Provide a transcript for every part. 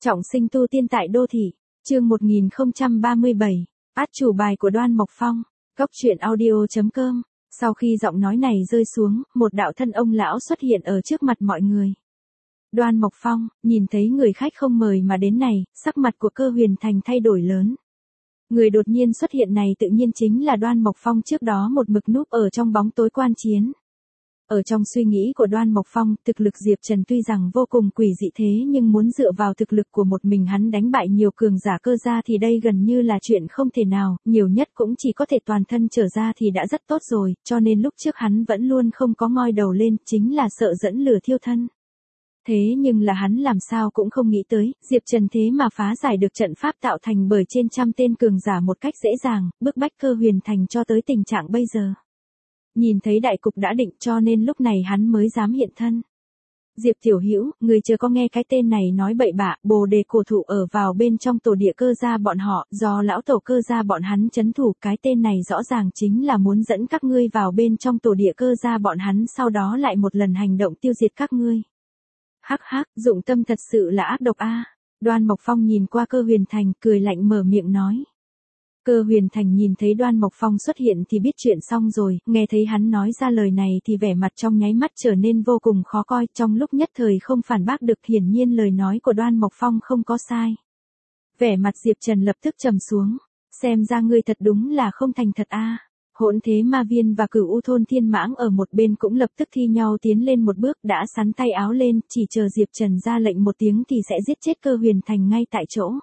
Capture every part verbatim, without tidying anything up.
Trọng sinh tu tiên tại đô thị, chương một nghìn không trăm ba mươi bảy, át chủ bài của Đoan Mộc Phong, góc truyện audio chấm com. Sau khi giọng nói này rơi xuống, một đạo thân ông lão xuất hiện ở trước mặt mọi người. Đoan Mộc Phong, nhìn thấy người khách không mời mà đến này, sắc mặt của Cơ Huyền Thành thay đổi lớn. Người đột nhiên xuất hiện này tự nhiên chính là Đoan Mộc Phong trước đó một mực núp ở trong bóng tối quan chiến. Ở trong suy nghĩ của Đoan Mộc Phong, thực lực Diệp Trần tuy rằng vô cùng quỷ dị thế nhưng muốn dựa vào thực lực của một mình hắn đánh bại nhiều cường giả Cơ gia thì đây gần như là chuyện không thể nào, nhiều nhất cũng chỉ có thể toàn thân trở ra thì đã rất tốt rồi, cho nên lúc trước hắn vẫn luôn không có ngoi đầu lên, chính là sợ dẫn lửa thiêu thân. Thế nhưng là hắn làm sao cũng không nghĩ tới, Diệp Trần thế mà phá giải được trận pháp tạo thành bởi trên trăm tên cường giả một cách dễ dàng, bức bách Cơ Huyền Thành cho tới tình trạng bây giờ. Nhìn thấy đại cục đã định cho nên lúc này hắn mới dám hiện thân. Diệp Tiểu Hữu, người chưa có nghe cái tên này nói bậy bạ, Bồ Đề cổ thụ ở vào bên trong tổ địa Cơ gia bọn họ, do lão tổ Cơ gia bọn hắn trấn thủ, cái tên này rõ ràng chính là muốn dẫn các ngươi vào bên trong tổ địa Cơ gia bọn hắn sau đó lại một lần hành động tiêu diệt các ngươi. Hắc hắc, dụng tâm thật sự là ác độc a. Đoan Mộc Phong nhìn qua Cơ Huyền Thành, cười lạnh mở miệng nói. Cơ Huyền Thành nhìn thấy Đoan Mộc Phong xuất hiện thì biết chuyện xong rồi, nghe thấy hắn nói ra lời này thì vẻ mặt trong nháy mắt trở nên vô cùng khó coi, trong lúc nhất thời không phản bác được, hiển nhiên lời nói của Đoan Mộc Phong không có sai. Vẻ mặt Diệp Trần lập tức trầm xuống, xem ra ngươi thật đúng là không thành thật a. Hỗn Thế Ma Viên và Cửu U Thôn Thiên Mãng ở một bên cũng lập tức thi nhau tiến lên một bước, đã sắn tay áo lên, chỉ chờ Diệp Trần ra lệnh một tiếng thì sẽ giết chết Cơ Huyền Thành ngay tại chỗ.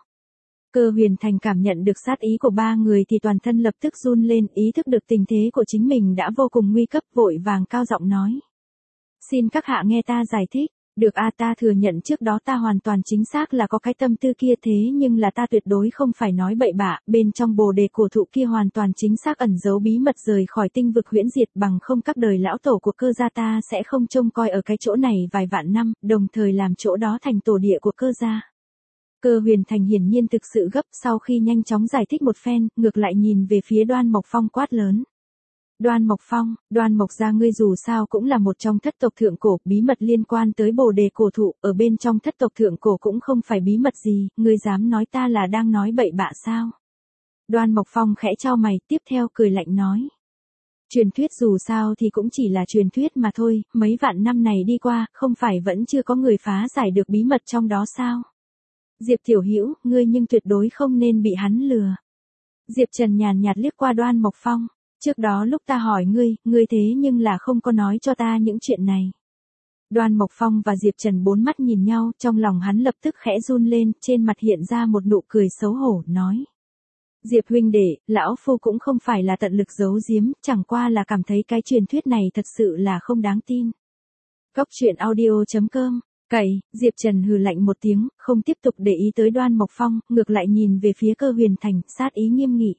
Cơ Huyền Thành cảm nhận được sát ý của ba người thì toàn thân lập tức run lên, ý thức được tình thế của chính mình đã vô cùng nguy cấp, vội vàng cao giọng nói. Xin các hạ nghe ta giải thích. Được a, ta thừa nhận trước đó ta hoàn toàn chính xác là có cái tâm tư kia, thế nhưng là ta tuyệt đối không phải nói bậy bạ, bên trong Bồ Đề cổ thụ kia hoàn toàn chính xác ẩn giấu bí mật rời khỏi tinh vực huyễn diệt, bằng không các đời lão tổ của Cơ gia ta sẽ không trông coi ở cái chỗ này vài vạn năm, đồng thời làm chỗ đó thành tổ địa của Cơ gia. Cơ Huyền Thành hiển nhiên thực sự gấp, sau khi nhanh chóng giải thích một phen, ngược lại nhìn về phía Đoan Mộc Phong quát lớn. Đoan Mộc Phong, Đoan Mộc gia ngươi dù sao cũng là một trong thất tộc thượng cổ, bí mật liên quan tới Bồ Đề cổ thụ, ở bên trong thất tộc thượng cổ cũng không phải bí mật gì, ngươi dám nói ta là đang nói bậy bạ sao? Đoan Mộc Phong khẽ chau mày, tiếp theo cười lạnh nói. Truyền thuyết dù sao thì cũng chỉ là truyền thuyết mà thôi, mấy vạn năm này đi qua, không phải vẫn chưa có người phá giải được bí mật trong đó sao? Diệp Tiểu Hữu, ngươi nhưng tuyệt đối không nên bị hắn lừa. Diệp Trần nhàn nhạt liếc qua Đoan Mộc Phong. Trước đó lúc ta hỏi ngươi, ngươi thế nhưng là không có nói cho ta những chuyện này. Đoan Mộc Phong và Diệp Trần bốn mắt nhìn nhau, trong lòng hắn lập tức khẽ run lên, trên mặt hiện ra một nụ cười xấu hổ, nói. Diệp huynh đệ, lão phu cũng không phải là tận lực giấu giếm, chẳng qua là cảm thấy cái truyền thuyết này thật sự là không đáng tin. Góc truyện audio chấm com. Cậy, Diệp Trần hừ lạnh một tiếng, không tiếp tục để ý tới Đoan Mộc Phong, ngược lại nhìn về phía Cơ Huyền Thành, sát ý nghiêm nghị.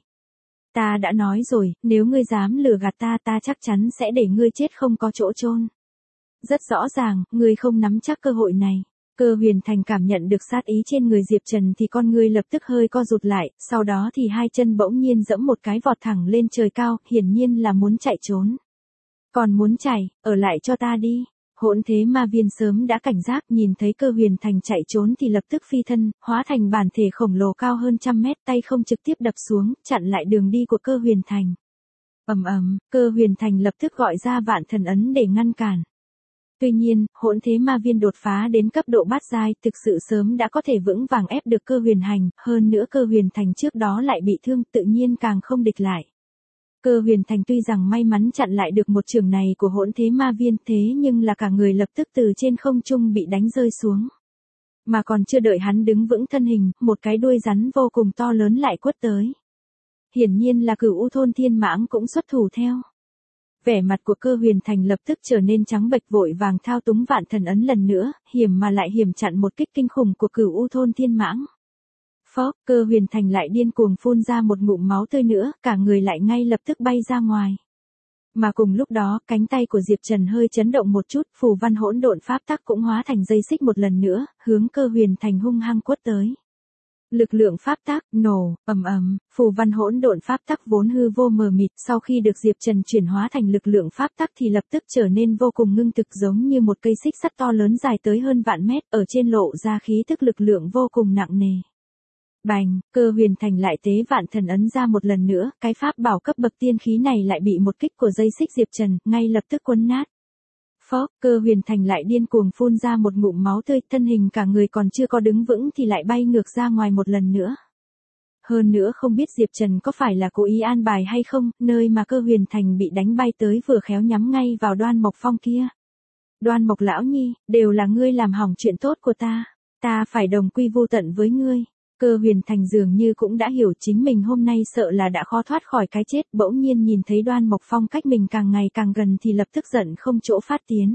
Ta đã nói rồi, nếu ngươi dám lừa gạt ta ta chắc chắn sẽ để ngươi chết không có chỗ chôn. Rất rõ ràng, ngươi không nắm chắc cơ hội này. Cơ Huyền Thành cảm nhận được sát ý trên người Diệp Trần thì con ngươi lập tức hơi co rụt lại, sau đó thì hai chân bỗng nhiên giẫm một cái vọt thẳng lên trời cao, hiển nhiên là muốn chạy trốn. Còn muốn chạy, ở lại cho ta đi. Hỗn Thế Ma Viên sớm đã cảnh giác, nhìn thấy Cơ Huyền Thành chạy trốn thì lập tức phi thân, hóa thành bản thể khổng lồ cao hơn trăm mét, tay không trực tiếp đập xuống, chặn lại đường đi của Cơ Huyền Thành. Ầm ầm, Cơ Huyền Thành lập tức gọi ra Vạn Thần ấn để ngăn cản. Tuy nhiên, Hỗn Thế Ma Viên đột phá đến cấp độ bát giai, thực sự sớm đã có thể vững vàng ép được Cơ Huyền Hành, hơn nữa Cơ Huyền Thành trước đó lại bị thương, tự nhiên càng không địch lại. Cơ Huyền Thành tuy rằng may mắn chặn lại được một chưởng này của Hỗn Thế Ma Viên, thế nhưng là cả người lập tức từ trên không trung bị đánh rơi xuống. Mà còn chưa đợi hắn đứng vững thân hình, một cái đuôi rắn vô cùng to lớn lại quất tới. Hiển nhiên là Cửu U Thôn Thiên Mãng cũng xuất thủ theo. Vẻ mặt của Cơ Huyền Thành lập tức trở nên trắng bệch, vội vàng thao túng Vạn Thần ấn lần nữa, hiểm mà lại hiểm chặn một kích kinh khủng của Cửu U Thôn Thiên Mãng. Phốc, Cơ Huyền Thành lại điên cuồng phun ra một ngụm máu tươi nữa, cả người lại ngay lập tức bay ra ngoài. Mà cùng lúc đó, cánh tay của Diệp Trần hơi chấn động một chút, phù văn hỗn độn pháp tắc cũng hóa thành dây xích một lần nữa, hướng Cơ Huyền Thành hung hăng quất tới. Lực lượng pháp tắc, nổ, ầm ầm, phù văn hỗn độn pháp tắc vốn hư vô mờ mịt, sau khi được Diệp Trần chuyển hóa thành lực lượng pháp tắc thì lập tức trở nên vô cùng ngưng thực, giống như một cây xích sắt to lớn dài tới hơn vạn mét, ở trên lộ ra khí tức lực lượng vô cùng nặng nề. Bành, Cơ Huyền Thành lại tế vạn thần ấn ra một lần nữa, cái pháp bảo cấp bậc tiên khí này lại bị một kích của dây xích Diệp Trần, ngay lập tức quấn nát. Phốc, Cơ Huyền Thành lại điên cuồng phun ra một ngụm máu tươi, thân hình cả người còn chưa có đứng vững thì lại bay ngược ra ngoài một lần nữa. Hơn nữa không biết Diệp Trần có phải là cố ý an bài hay không, nơi mà Cơ Huyền Thành bị đánh bay tới vừa khéo nhắm ngay vào Đoan Mộc Phong kia. Đoan Mộc lão nhi, đều là ngươi làm hỏng chuyện tốt của ta, ta phải đồng quy vu tận với ngươi. Cơ Huyền Thành dường như cũng đã hiểu chính mình hôm nay sợ là đã khó thoát khỏi cái chết, bỗng nhiên nhìn thấy Đoan Mộc Phong cách mình càng ngày càng gần thì lập tức giận không chỗ phát tiến.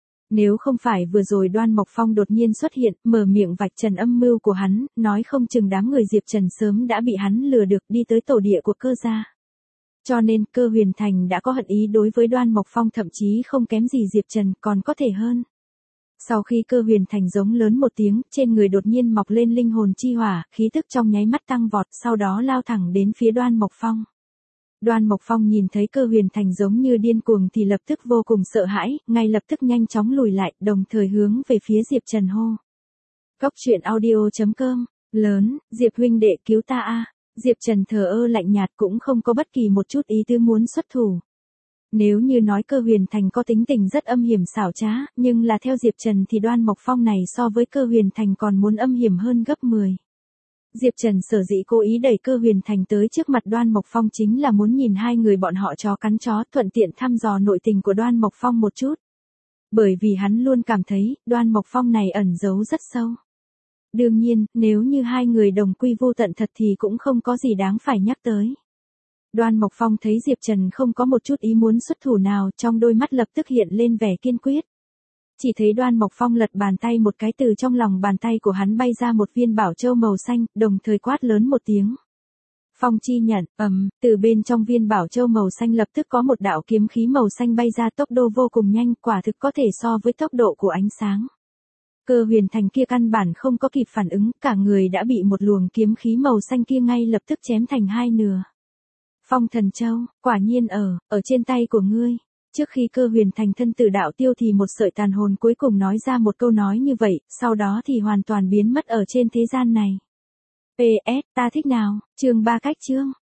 Nếu không phải vừa rồi Đoan Mộc Phong đột nhiên xuất hiện, mở miệng vạch trần âm mưu của hắn, nói không chừng đám người Diệp Trần sớm đã bị hắn lừa được đi tới tổ địa của Cơ gia. Cho nên Cơ Huyền Thành đã có hận ý đối với Đoan Mộc Phong, thậm chí không kém gì Diệp Trần, còn có thể hơn. Sau khi Cơ Huyền Thành giống lớn một tiếng, trên người đột nhiên mọc lên linh hồn chi hỏa, khí tức trong nháy mắt tăng vọt, sau đó lao thẳng đến phía Đoan Mộc Phong. Đoan Mộc Phong nhìn thấy Cơ Huyền Thành giống như điên cuồng thì lập tức vô cùng sợ hãi, ngay lập tức nhanh chóng lùi lại, đồng thời hướng về phía Diệp Trần hô. Góc truyện audio chấm com, lớn, Diệp huynh đệ cứu ta a. Diệp Trần thờ ơ lạnh nhạt, cũng không có bất kỳ một chút ý tư muốn xuất thủ. Nếu như nói Cơ Huyền Thành có tính tình rất âm hiểm xảo trá, nhưng là theo Diệp Trần thì Đoan Mộc Phong này so với Cơ Huyền Thành còn muốn âm hiểm hơn gấp mười. Diệp Trần sở dĩ cố ý đẩy Cơ Huyền Thành tới trước mặt Đoan Mộc Phong chính là muốn nhìn hai người bọn họ chó cắn chó, thuận tiện thăm dò nội tình của Đoan Mộc Phong một chút. Bởi vì hắn luôn cảm thấy, Đoan Mộc Phong này ẩn giấu rất sâu. Đương nhiên, nếu như hai người đồng quy vu tận thật thì cũng không có gì đáng phải nhắc tới. Đoan Mộc Phong thấy Diệp Trần không có một chút ý muốn xuất thủ nào, trong đôi mắt lập tức hiện lên vẻ kiên quyết. Chỉ thấy Đoan Mộc Phong lật bàn tay một cái, từ trong lòng bàn tay của hắn bay ra một viên bảo châu màu xanh, đồng thời quát lớn một tiếng. Phong chi nhận, ầm, từ bên trong viên bảo châu màu xanh lập tức có một đạo kiếm khí màu xanh bay ra, tốc độ vô cùng nhanh, quả thực có thể so với tốc độ của ánh sáng. Cơ Huyền Thành kia căn bản không có kịp phản ứng, cả người đã bị một luồng kiếm khí màu xanh kia ngay lập tức chém thành hai nửa. Phong Thần Châu, quả nhiên ở, ở trên tay của ngươi. Trước khi Cơ Huyền Thành thân tử đạo tiêu thì một sợi tàn hồn cuối cùng nói ra một câu nói như vậy, sau đó thì hoàn toàn biến mất ở trên thế gian này. pê ét, ta thích nào, chương ba cách chương.